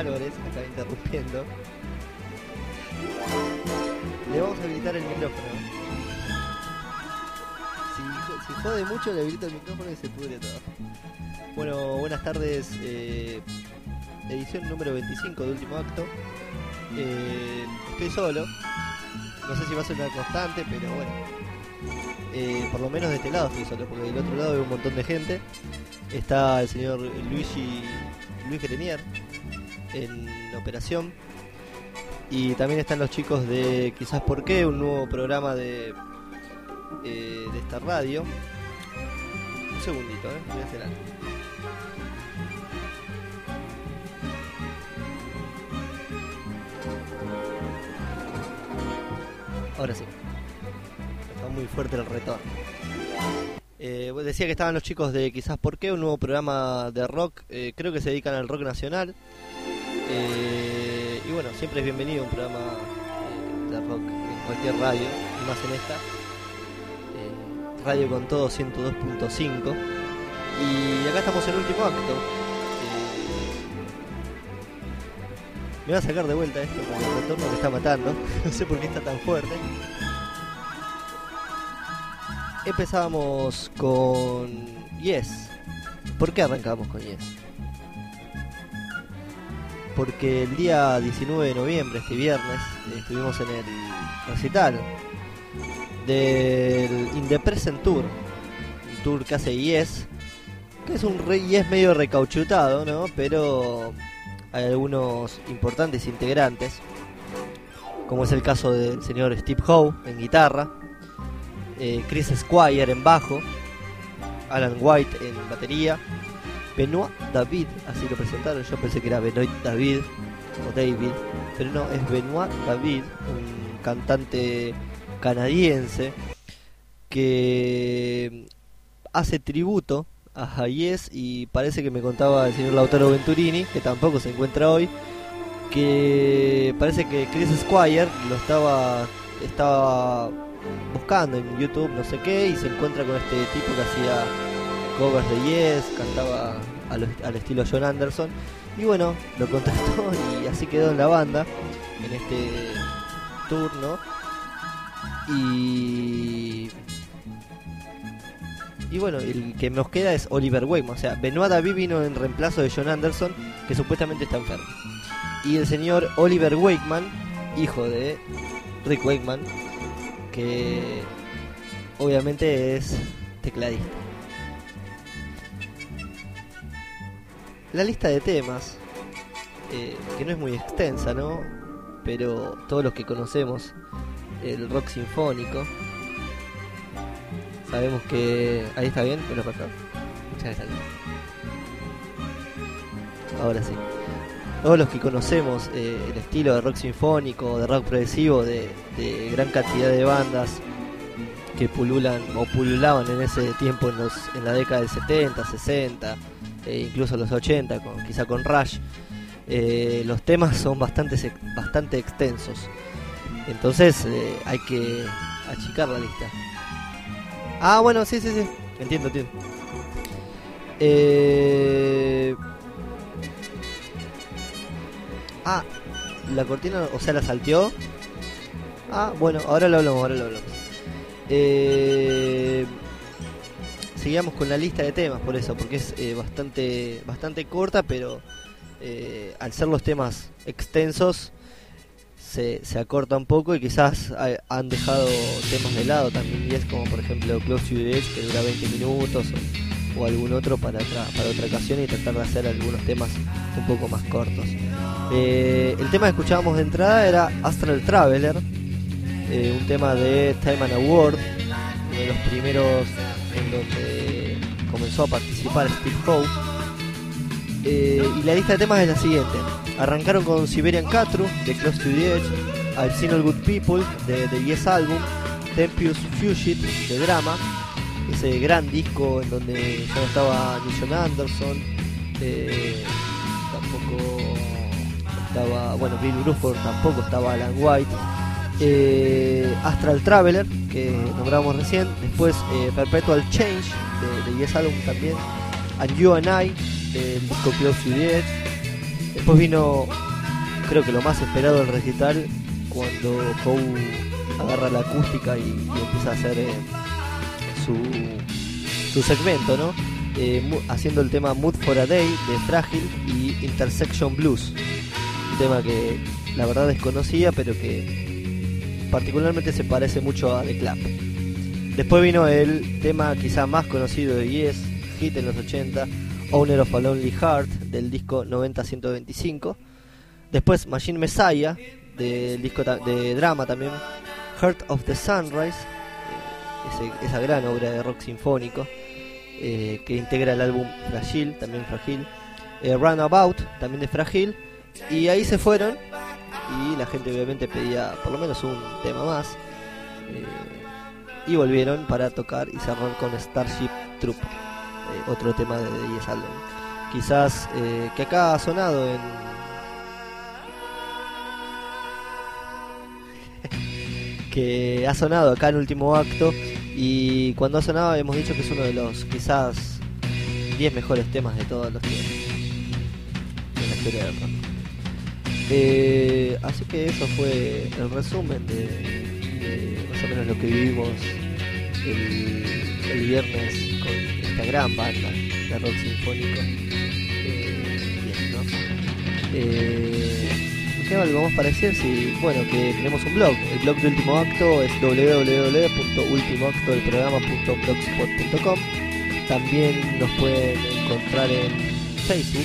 Álvarez, acá interrumpiendo. Le vamos a habilitar el micrófono. Si jode mucho, le habilito el micrófono y se pudre todo. Bueno, buenas tardes. Edición número 25 de Último Acto. Estoy solo. No sé si va a ser una constante, pero bueno. Por lo menos de este lado estoy solo, porque del otro lado hay un montón de gente. Está el señor Luis Grenier en operación. Y también están los chicos de Quizás Por Qué, un nuevo programa de esta radio. Un segundito, voy a hacer algo. Ahora sí. Está muy fuerte el retorno. Decía que estaban los chicos de Quizás Por Qué, un nuevo programa de rock. Creo que se dedican al rock nacional. Y bueno, siempre es bienvenido un programa de rock en cualquier radio, y más en esta. Radio con todo 102.5. Y acá estamos en Último Acto. Me va a sacar de vuelta esto porque el retorno me está matando. No sé por qué está tan fuerte. Empezábamos con Yes. ¿Por qué arrancamos con Yes? Porque el día 19 de noviembre, este viernes, estuvimos en el recital del In The Present Tour, un tour que hace Yes, que es un Yes medio recauchutado, ¿no? Pero hay algunos importantes integrantes, como es el caso del señor Steve Howe en guitarra, Chris Squire en bajo, Alan White en batería, Benoit David, así lo presentaron. Yo pensé que era Benoit David o David, pero no, es Benoit David, un cantante canadiense que hace tributo a Yes. Y parece que me contaba el señor Lautaro Venturini, que tampoco se encuentra hoy, que parece que Chris Squire lo estaba buscando en YouTube, no sé qué, y se encuentra con este tipo que hacía covers de Yes, cantaba al estilo John Anderson, y bueno, lo contactó y así quedó en la banda en este tour, ¿no? Y bueno, el que nos queda es Oliver Wakeman. O sea, Benoit David vino en reemplazo de John Anderson, que supuestamente está enfermo, y el señor Oliver Wakeman, hijo de Rick Wakeman, que obviamente es tecladista. La lista de temas, que no es muy extensa, ¿no? Pero todos los que conocemos el rock sinfónico sabemos que... Ahí está bien, me lo pasó. Muchas gracias. Ahora sí. Todos los que conocemos el estilo de rock sinfónico, de rock progresivo, de gran cantidad de bandas que pululan o pululaban en ese tiempo, en la década del 70, 60, incluso los 80, quizá con Rush, los temas son bastante extensos. Entonces hay que achicar la lista. Ah, bueno, sí. Entiendo. La cortina, o sea, la salteó. Bueno, ahora lo hablamos. Seguíamos con la lista de temas, por eso, porque es bastante corta, pero al ser los temas extensos se acorta un poco, y quizás han dejado temas de lado también, y es como por ejemplo Close to the Edge, que dura 20 minutos, o algún otro para otra ocasión, y tratar de hacer algunos temas un poco más cortos. El tema que escuchábamos de entrada era Astral Traveler, un tema de Time and Award, uno de los primeros en donde comenzó a participar Steve Howe. Y la lista de temas es la siguiente. Arrancaron con Siberian Catru de Close to the Edge, I've Seen All Good People de The Yes Album, Tempest Fugit de Drama, ese gran disco en donde ya no estaba ni John Anderson, tampoco estaba, bueno, Bill Bruford, tampoco estaba Alan White, Astral Traveler, que nombramos recién, después Perpetual Change de Yes Album también, And You and I del disco Close to the Edge, Después vino, creo que lo más esperado del recital, cuando Howe agarra la acústica y empieza a hacer su segmento, ¿no? Haciendo el tema Mood for a Day de Frágil y Intersection Blues, un tema que la verdad desconocía, pero que particularmente se parece mucho a The Clap. Después vino el tema quizá más conocido de Yes, hit en los 80, Owner of a Lonely Heart, del disco 90-125. Después Machine Messiah, del disco de drama también, Heart of the Sunrise, esa gran obra de rock sinfónico, que integra el álbum Fragile, también Fragile, Runabout, también de Fragile, y ahí se fueron, y la gente obviamente pedía por lo menos un tema más, y volvieron para tocar y cerrar con Starship Troop, otro tema de The Yes Album. Quizás que acá ha sonado que ha sonado acá en Último Acto, y cuando ha sonado hemos dicho que es uno de los quizás 10 mejores temas de todos los tiempos en la historia del rock. Así que eso fue el resumen de más o menos lo que vivimos el viernes con esta gran banda de rock sinfónico. Bien, ¿no? ¿Qué algo más para decir? Sí, bueno, que tenemos un blog. El blog de Último Acto es www.ultimoactodelprograma.blogspot.com. También nos pueden encontrar en Facebook,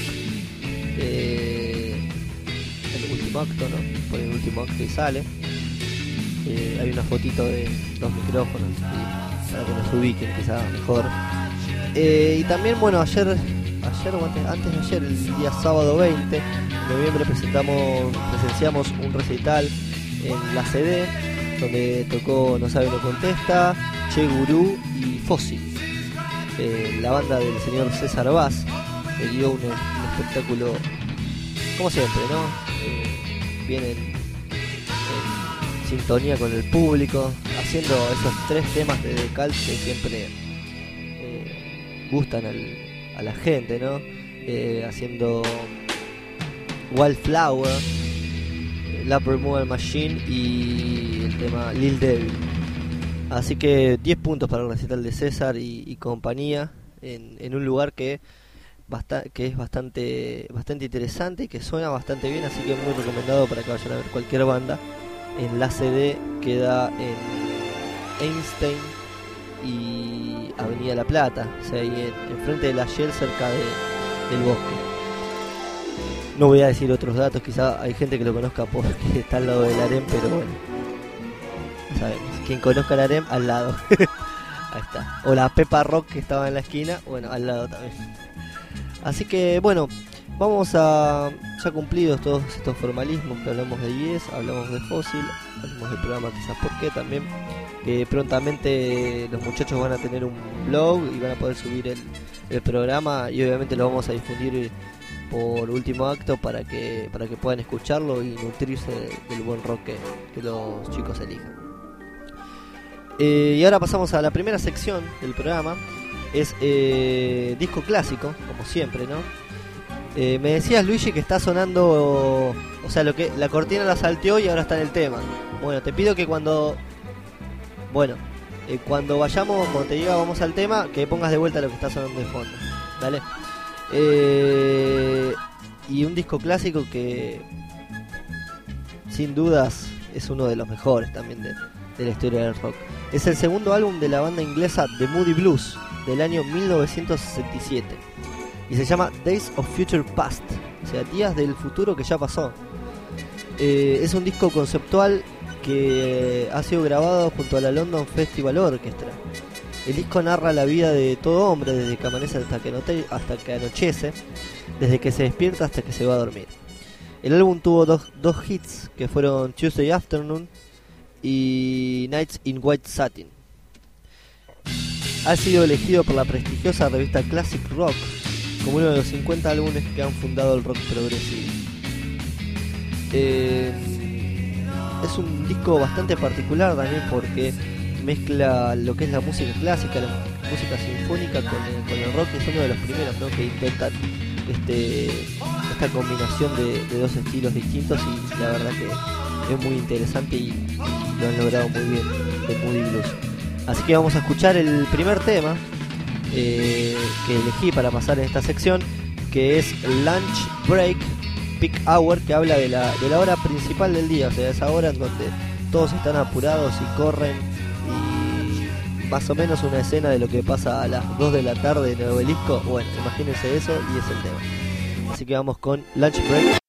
el Último Acto, ¿no? Ponen Último Acto y sale. Hay una fotito de dos micrófonos para que nos ubiquen quizá mejor. Y también, bueno, antes de ayer, el día sábado 20 de noviembre, presenciamos un recital en la CD, donde tocó No Sabe No Contesta, Che Gurú y Fósil. La banda del señor César Vaz le dio un espectáculo, como siempre, ¿no? Bien en sintonía con el público, haciendo esos 3 temas de Decal que siempre gustan a la gente, ¿no? Haciendo Wildflower, Lab Removal Machine y el tema Lil Devil. Así que 10 puntos para el recital de César y compañía en un lugar que es bastante interesante y que suena bastante bien, así que muy recomendado para que vayan a ver cualquier banda. En la CD queda en Einstein y Avenida La Plata, o sea, ahí enfrente de la Shell, cerca del bosque. No voy a decir otros datos, quizá hay gente que lo conozca porque está al lado del harem, pero bueno, sabemos. Quien conozca el harem, al lado. Ahí está. O la Pepa Rock, que estaba en la esquina, bueno, al lado también. Así que bueno, vamos a, ya cumplidos todos estos formalismos, que hablamos de Yes, hablamos de Fósil, hablamos del programa Quizás Por Qué también, que prontamente los muchachos van a tener un blog y van a poder subir el programa, y obviamente lo vamos a difundir por Último Acto para que puedan escucharlo y nutrirse del buen rock que los chicos elijan. Y ahora pasamos a la primera sección del programa. Es disco clásico, como siempre, ¿no? Me decías, Luigi, que está sonando, o sea, la cortina la salteó y ahora está en el tema. Bueno, te pido que cuando vayamos, cuando te diga vamos al tema, que pongas de vuelta lo que está sonando de fondo. Dale. Y un disco clásico que sin dudas es uno de los mejores también de la historia del rock. Es el segundo álbum de la banda inglesa The Moody Blues, del año 1967, y se llama Days of Future Past, o sea, días del futuro que ya pasó. Es un disco conceptual que ha sido grabado junto a la London Festival Orchestra. El disco narra la vida de todo hombre desde que amanece hasta que anochece, desde que se despierta hasta que se va a dormir. El álbum tuvo dos hits, que fueron Tuesday Afternoon y Nights in White Satin. Ha sido elegido por la prestigiosa revista Classic Rock como uno de los 50 álbumes que han fundado el rock progresivo. Es un disco bastante particular también porque mezcla lo que es la música clásica, la música sinfónica con el rock, que es uno de los primeros, ¿no?, que intentan esta combinación de dos estilos distintos, y la verdad que es muy interesante y lo han logrado muy bien de Moody Blues. Así que vamos a escuchar el primer tema que elegí para pasar en esta sección, que es Lunch Break Peak Hour, que habla de la hora principal del día, o sea, esa hora en donde todos están apurados y corren, y más o menos una escena de lo que pasa a las 2 de la tarde en el Obelisco. Bueno, imagínense eso, y es el tema. Así que vamos con Lunch Break.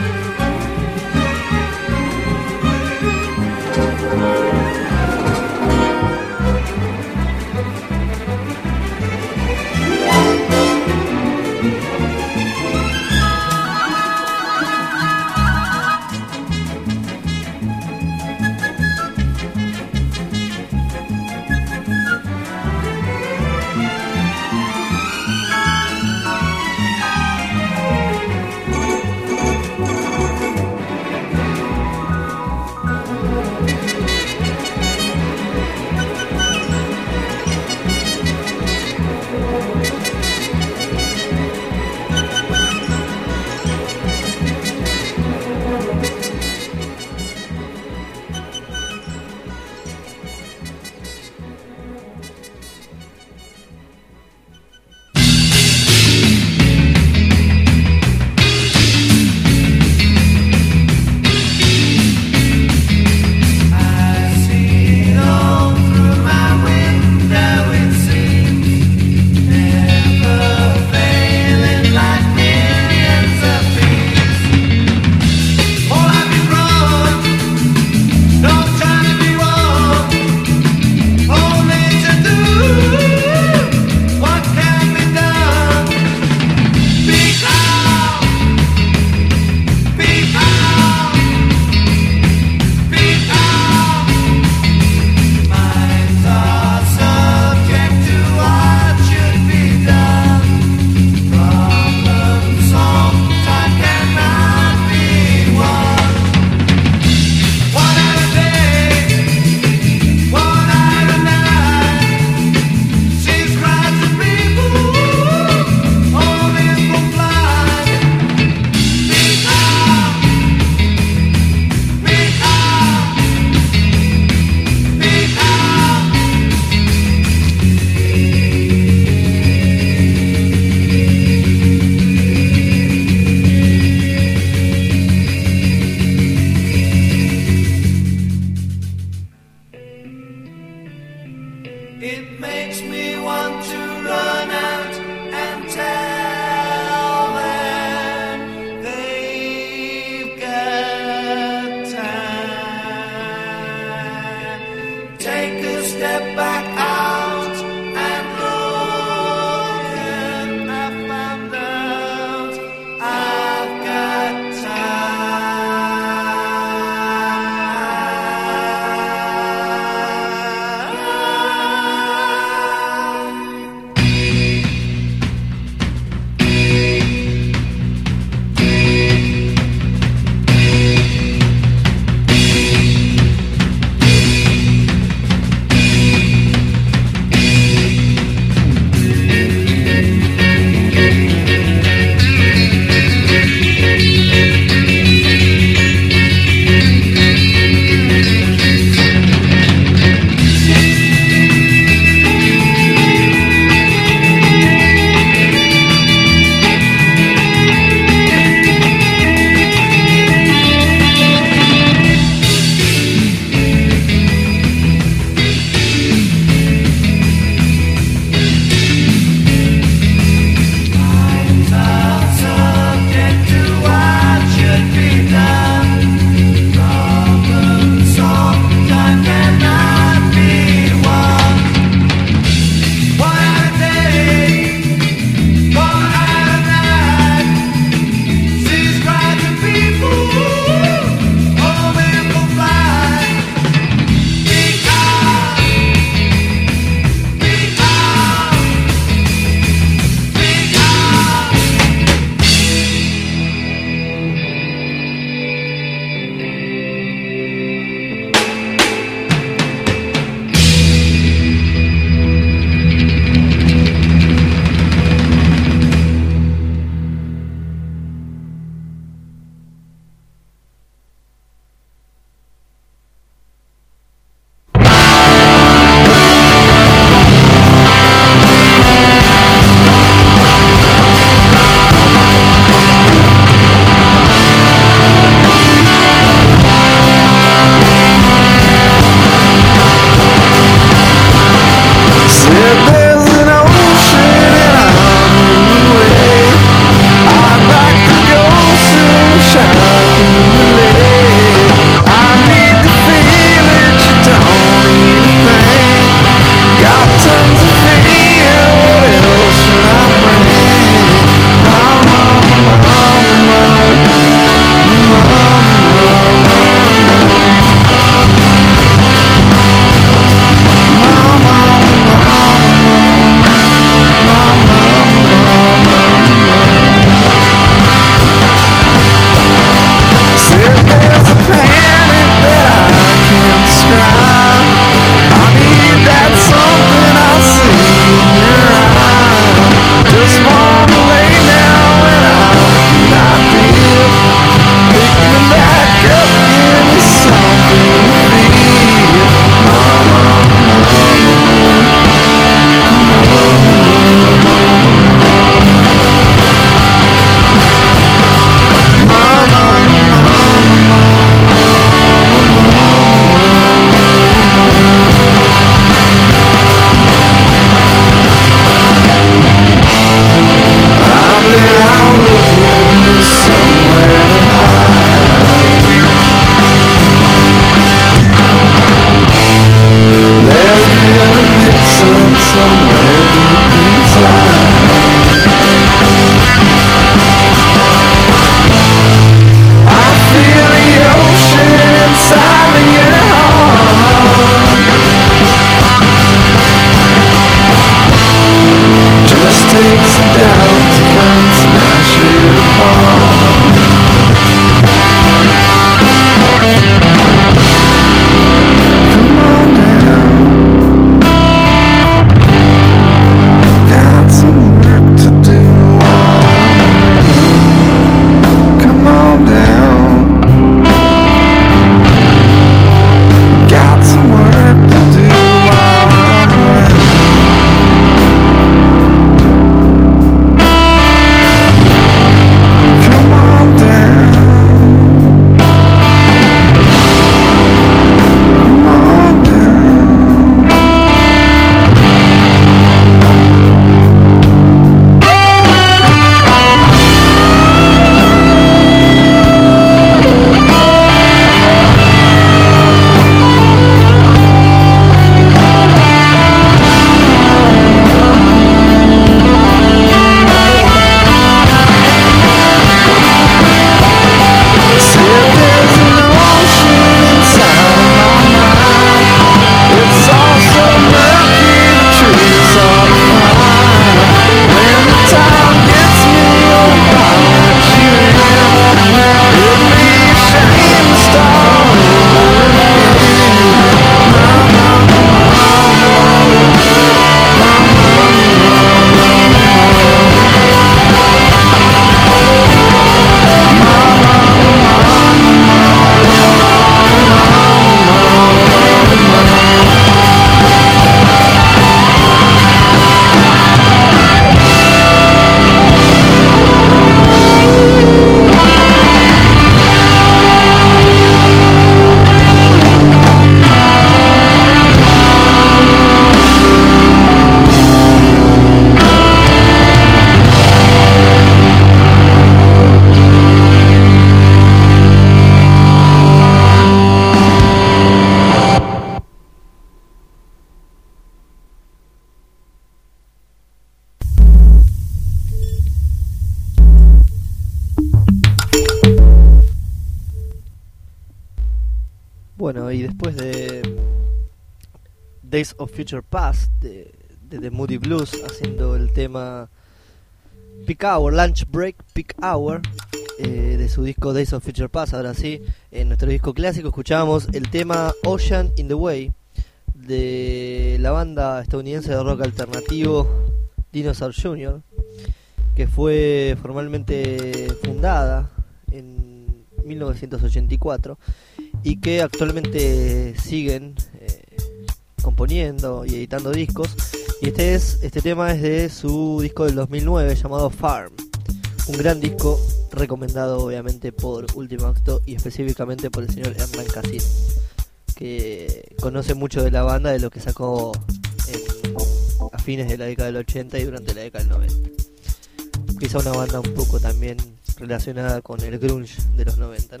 Bueno, y después de Days of Future Past de The Moody Blues haciendo el tema Peak Hour, Lunch Break Peak Hour, de su disco Days of Future Past. Ahora sí, en nuestro disco clásico escuchábamos el tema Ocean in the Way de la banda estadounidense de rock alternativo Dinosaur Jr., que fue formalmente fundada en 1984 y que actualmente siguen componiendo y editando discos. Y este tema es de su disco del 2009 llamado Farm, un gran disco recomendado obviamente por Último Acto y específicamente por el señor Hernán Casil, que conoce mucho de la banda, de lo que sacó a fines de la década del 80 y durante la década del 90. Quizá una banda un poco también relacionada con el grunge de los 90, ¿no?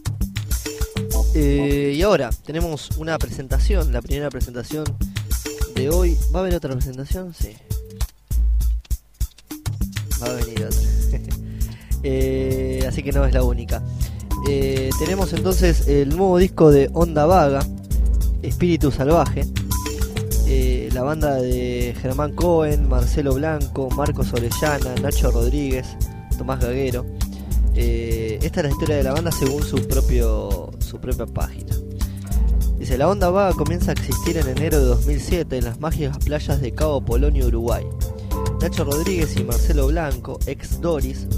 Y ahora tenemos una presentación, la primera presentación de hoy. ¿Va a haber otra presentación? Sí. Va a venir otra. Así que no es la única. Tenemos entonces el nuevo disco de Onda Vaga, Espíritu Salvaje. La banda de Germán Cohen, Marcelo Blanco, Marcos Orellana, Nacho Rodríguez, Tomás Gaguero. Esta es la historia de la banda según su propia página. Dice: la Onda Vaga comienza a existir en enero de 2007 en las mágicas playas de Cabo Polonio, Uruguay. Nacho Rodríguez y Marcelo Blanco, ex Doris,